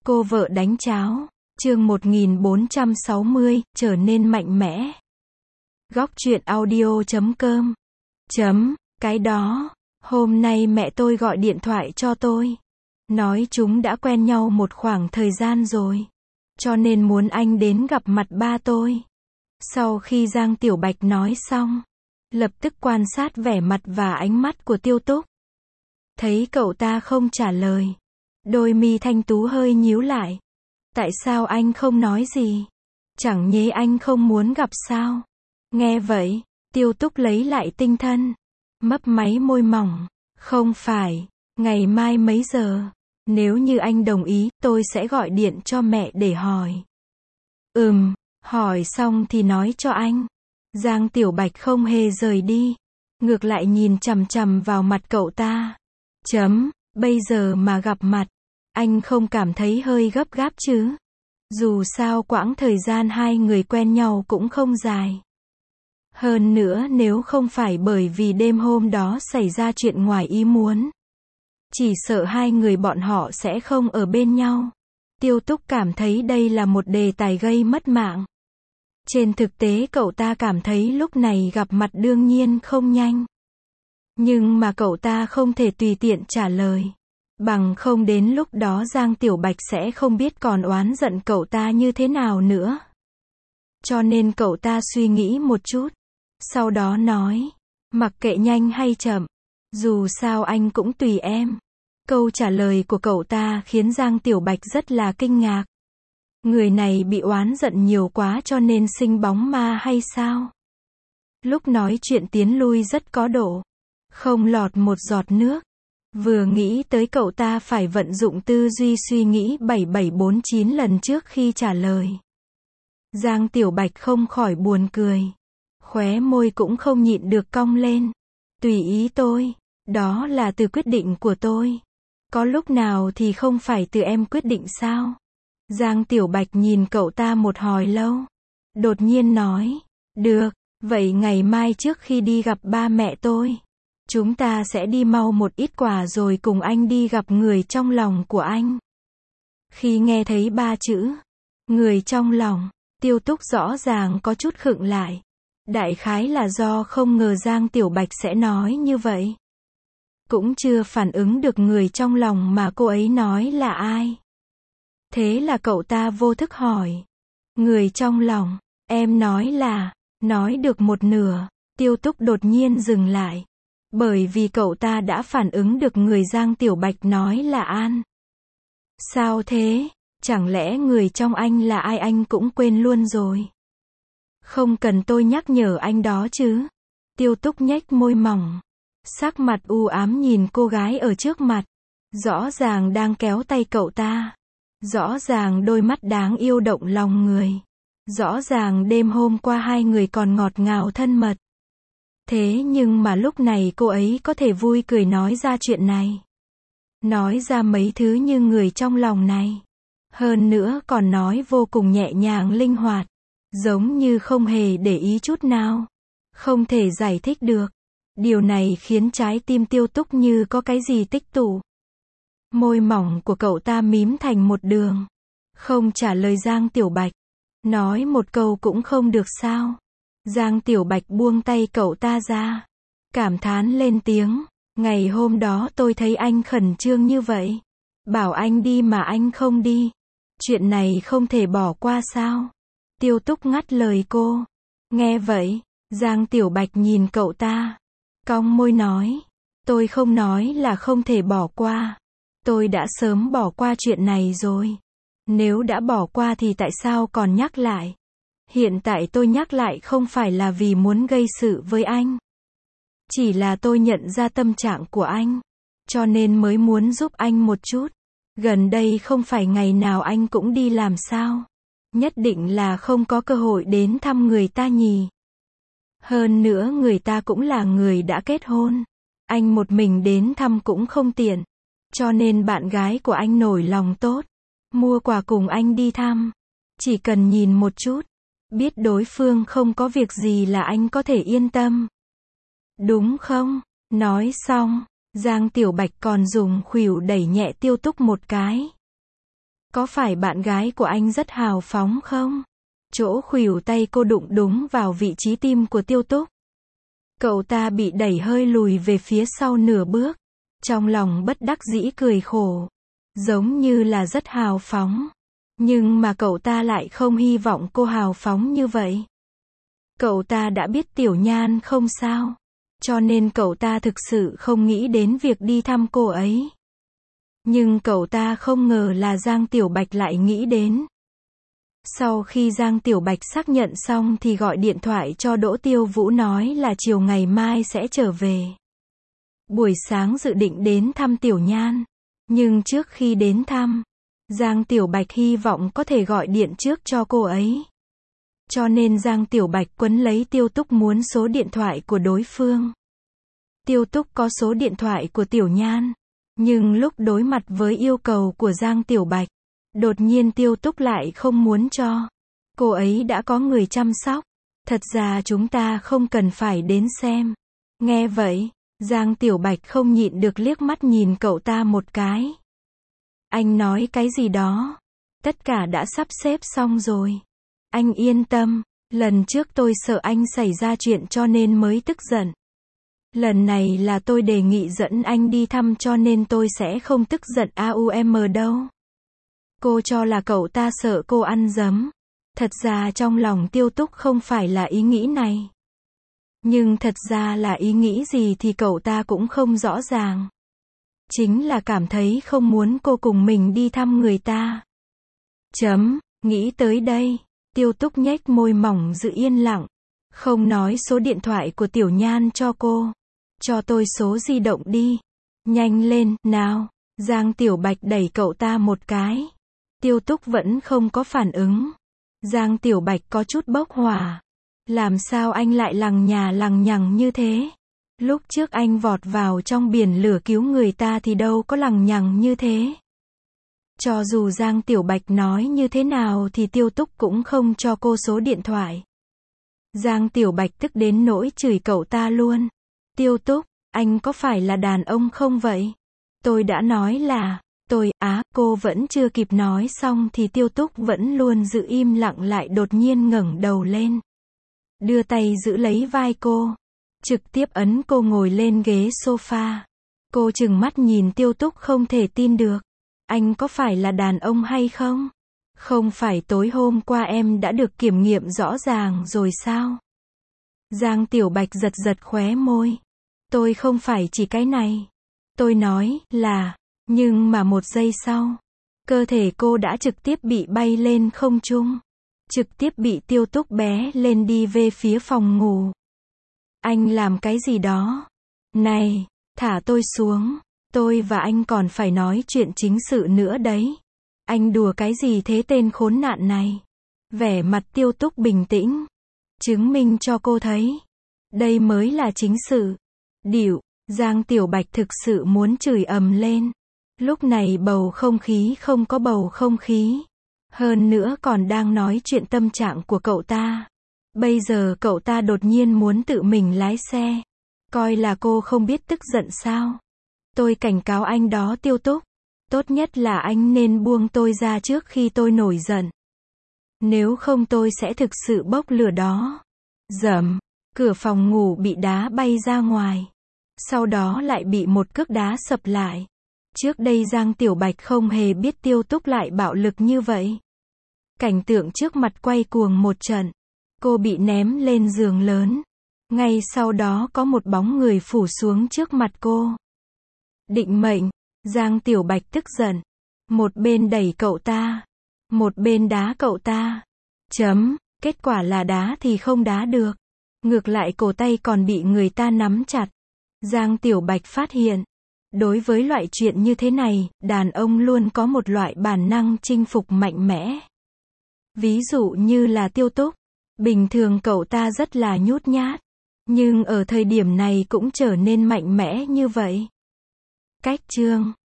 Cô vợ đánh cháo. Chương 1460, trở nên mạnh mẽ. Góc truyện audio.com. Cái đó, hôm nay mẹ tôi gọi điện thoại cho tôi. Nói chúng đã quen nhau một khoảng thời gian rồi. Cho nên muốn anh đến gặp mặt ba tôi. Sau khi Giang Tiểu Bạch nói xong, lập tức quan sát vẻ mặt và ánh mắt của Tiêu Túc. Thấy cậu ta không trả lời. Đôi mi thanh tú hơi nhíu lại. Tại sao anh không nói gì? Chẳng nhẽ anh không muốn gặp sao? Nghe vậy, Tiêu Túc lấy lại tinh thần. Mấp máy môi mỏng. Không phải, ngày mai mấy giờ? Nếu như anh đồng ý, tôi sẽ gọi điện cho mẹ để hỏi. Hỏi xong thì nói cho anh. Giang Tiểu Bạch không hề rời đi. Ngược lại nhìn chằm chằm vào mặt cậu ta. Bây giờ mà gặp mặt, anh không cảm thấy hơi gấp gáp chứ? Dù sao quãng thời gian hai người quen nhau cũng không dài. Hơn nữa nếu không phải bởi vì đêm hôm đó xảy ra chuyện ngoài ý muốn, chỉ sợ hai người bọn họ sẽ không ở bên nhau. Tiêu Túc cảm thấy đây là một đề tài gây mất mạng. Trên thực tế cậu ta cảm thấy lúc này gặp mặt đương nhiên không nhanh. Nhưng mà cậu ta không thể tùy tiện trả lời. Bằng không đến lúc đó Giang Tiểu Bạch sẽ không biết còn oán giận cậu ta như thế nào nữa. Cho nên cậu ta suy nghĩ một chút. Sau đó nói, mặc kệ nhanh hay chậm, dù sao anh cũng tùy em. Câu trả lời của cậu ta khiến Giang Tiểu Bạch rất là kinh ngạc. Người này bị oán giận nhiều quá cho nên sinh bóng ma hay sao? Lúc nói chuyện tiến lui rất có độ. Không lọt một giọt nước. Vừa nghĩ tới cậu ta phải vận dụng tư duy suy nghĩ 7749 lần trước khi trả lời. Giang Tiểu Bạch không khỏi buồn cười. Khóe môi cũng không nhịn được cong lên. Tùy ý tôi. Đó là từ quyết định của tôi. Có lúc nào thì không phải từ em quyết định sao? Giang Tiểu Bạch nhìn cậu ta một hồi lâu. Đột nhiên nói. Được, vậy ngày mai trước khi đi gặp ba mẹ tôi, chúng ta sẽ đi mau một ít quà rồi cùng anh đi gặp người trong lòng của anh. Khi nghe thấy ba chữ, người trong lòng, Tiêu Túc rõ ràng có chút khựng lại. Đại khái là do không ngờ Giang Tiểu Bạch sẽ nói như vậy. Cũng chưa phản ứng được người trong lòng mà cô ấy nói là ai. Thế là cậu ta vô thức hỏi. Người trong lòng, em nói được một nửa, Tiêu Túc đột nhiên dừng lại. Bởi vì cậu ta đã phản ứng được người Giang Tiểu Bạch nói là An. Sao thế? Chẳng lẽ người trong anh là ai anh cũng quên luôn rồi? Không cần tôi nhắc nhở anh đó chứ? Tiêu Túc nhếch môi mỏng. Sắc mặt u ám nhìn cô gái ở trước mặt. Rõ ràng đang kéo tay cậu ta. Rõ ràng đôi mắt đáng yêu động lòng người. Rõ ràng đêm hôm qua hai người còn ngọt ngào thân mật. Thế nhưng mà lúc này cô ấy có thể vui cười nói ra chuyện này. Nói ra mấy thứ như người trong lòng này. Hơn nữa còn nói vô cùng nhẹ nhàng linh hoạt. Giống như không hề để ý chút nào. Không thể giải thích được. Điều này khiến trái tim Tiêu Túc như có cái gì tích tụ. Môi mỏng của cậu ta mím thành một đường. Không trả lời Giang Tiểu Bạch. Nói một câu cũng không được sao? Giang Tiểu Bạch buông tay cậu ta ra. Cảm thán lên tiếng. Ngày hôm đó tôi thấy anh khẩn trương như vậy. Bảo anh đi mà anh không đi. Chuyện này không thể bỏ qua sao? Tiêu Túc ngắt lời cô. Nghe vậy, Giang Tiểu Bạch nhìn cậu ta. Cong môi nói. Tôi không nói là không thể bỏ qua. Tôi đã sớm bỏ qua chuyện này rồi. Nếu đã bỏ qua thì tại sao còn nhắc lại? Hiện tại tôi nhắc lại không phải là vì muốn gây sự với anh. Chỉ là tôi nhận ra tâm trạng của anh. Cho nên mới muốn giúp anh một chút. Gần đây không phải ngày nào anh cũng đi làm sao? Nhất định là không có cơ hội đến thăm người ta nhỉ? Hơn nữa người ta cũng là người đã kết hôn. Anh một mình đến thăm cũng không tiện. Cho nên bạn gái của anh nổi lòng tốt. Mua quà cùng anh đi thăm. Chỉ cần nhìn một chút. Biết đối phương không có việc gì là anh có thể yên tâm. Đúng không? Nói xong, Giang Tiểu Bạch còn dùng khuỷu đẩy nhẹ Tiêu Túc một cái. Có phải bạn gái của anh rất hào phóng không? Chỗ khuỷu tay cô đụng đúng vào vị trí tim của Tiêu Túc. Cậu ta bị đẩy hơi lùi về phía sau nửa bước. Trong lòng bất đắc dĩ cười khổ. Giống như là rất hào phóng. Nhưng mà cậu ta lại không hy vọng cô hào phóng như vậy. Cậu ta đã biết Tiểu Nhan không sao. Cho nên cậu ta thực sự không nghĩ đến việc đi thăm cô ấy. Nhưng cậu ta không ngờ là Giang Tiểu Bạch lại nghĩ đến. Sau khi Giang Tiểu Bạch xác nhận xong thì gọi điện thoại cho Đỗ Tiêu Vũ nói là chiều ngày mai sẽ trở về. Buổi sáng dự định đến thăm Tiểu Nhan. Nhưng trước khi đến thăm, Giang Tiểu Bạch hy vọng có thể gọi điện trước cho cô ấy. Cho nên Giang Tiểu Bạch quấn lấy Tiêu Túc muốn số điện thoại của đối phương. Tiêu Túc có số điện thoại của Tiểu Nhan. Nhưng lúc đối mặt với yêu cầu của Giang Tiểu Bạch, đột nhiên Tiêu Túc lại không muốn cho. Cô ấy đã có người chăm sóc. Thật ra chúng ta không cần phải đến xem. Nghe vậy, Giang Tiểu Bạch không nhịn được liếc mắt nhìn cậu ta một cái. Anh nói cái gì đó? Tất cả đã sắp xếp xong rồi. Anh yên tâm, lần trước tôi sợ anh xảy ra chuyện cho nên mới tức giận. Lần này là tôi đề nghị dẫn anh đi thăm cho nên tôi sẽ không tức giận đâu. Cô cho là cậu ta sợ cô ăn dấm. Thật ra trong lòng Tiêu Túc không phải là ý nghĩ này. Nhưng thật ra là ý nghĩ gì thì cậu ta cũng không rõ ràng. Chính là cảm thấy không muốn cô cùng mình đi thăm người ta. Nghĩ tới đây, Tiêu Túc nhếch môi mỏng giữ yên lặng. Không nói số điện thoại của Tiểu Nhan cho cô. Cho tôi số di động đi. Nhanh lên, nào. Giang Tiểu Bạch đẩy cậu ta một cái. Tiêu Túc vẫn không có phản ứng. Giang Tiểu Bạch có chút bốc hỏa. Làm sao anh lại lằng nhà lằng nhằng như thế? Lúc trước anh vọt vào trong biển lửa cứu người ta thì đâu có lằng nhằng như thế. Cho dù Giang Tiểu Bạch nói như thế nào thì Tiêu Túc cũng không cho cô số điện thoại. Giang Tiểu Bạch tức đến nỗi chửi cậu ta luôn. Tiêu Túc, anh có phải là đàn ông không vậy? Tôi đã nói là, cô vẫn chưa kịp nói xong thì Tiêu Túc vẫn luôn giữ im lặng lại đột nhiên ngẩng đầu lên. Đưa tay giữ lấy vai cô. Trực tiếp ấn cô ngồi lên ghế sofa. Cô trừng mắt nhìn Tiêu Túc không thể tin được. Anh có phải là đàn ông hay không? Không phải tối hôm qua em đã được kiểm nghiệm rõ ràng rồi sao? Giang Tiểu Bạch giật giật khóe môi. Tôi không phải chỉ cái này. Tôi nói là, nhưng mà một giây sau, cơ thể cô đã trực tiếp bị bay lên không trung. Trực tiếp bị Tiêu Túc bé lên đi về phía phòng ngủ. Anh làm cái gì đó? Này, thả tôi xuống. Tôi và anh còn phải nói chuyện chính sự nữa đấy. Anh đùa cái gì thế tên khốn nạn này? Vẻ mặt Tiêu Túc bình tĩnh. Chứng minh cho cô thấy. Đây mới là chính sự. Điệu, Giang Tiểu Bạch thực sự muốn chửi ầm lên. Lúc này bầu không khí không có bầu không khí. Hơn nữa còn đang nói chuyện tâm trạng của cậu ta. Bây giờ cậu ta đột nhiên muốn tự mình lái xe. Coi là cô không biết tức giận sao? Tôi cảnh cáo anh đó Tiêu Túc. Tốt nhất là anh nên buông tôi ra trước khi tôi nổi giận. Nếu không tôi sẽ thực sự bốc lửa đó. Dầm, cửa phòng ngủ bị đá bay ra ngoài. Sau đó lại bị một cước đá sập lại. Trước đây Giang Tiểu Bạch không hề biết Tiêu Túc lại bạo lực như vậy. Cảnh tượng trước mặt quay cuồng một trận. Cô bị ném lên giường lớn. Ngay sau đó có một bóng người phủ xuống trước mặt cô. Định mệnh, Giang Tiểu Bạch tức giận. Một bên đẩy cậu ta. Một bên đá cậu ta. Kết quả là đá thì không đá được. Ngược lại cổ tay còn bị người ta nắm chặt. Giang Tiểu Bạch phát hiện. Đối với loại chuyện như thế này, đàn ông luôn có một loại bản năng chinh phục mạnh mẽ. Ví dụ như là Tiêu Túc. Bình thường cậu ta rất là nhút nhát. Nhưng ở thời điểm này cũng trở nên mạnh mẽ như vậy. Cách chương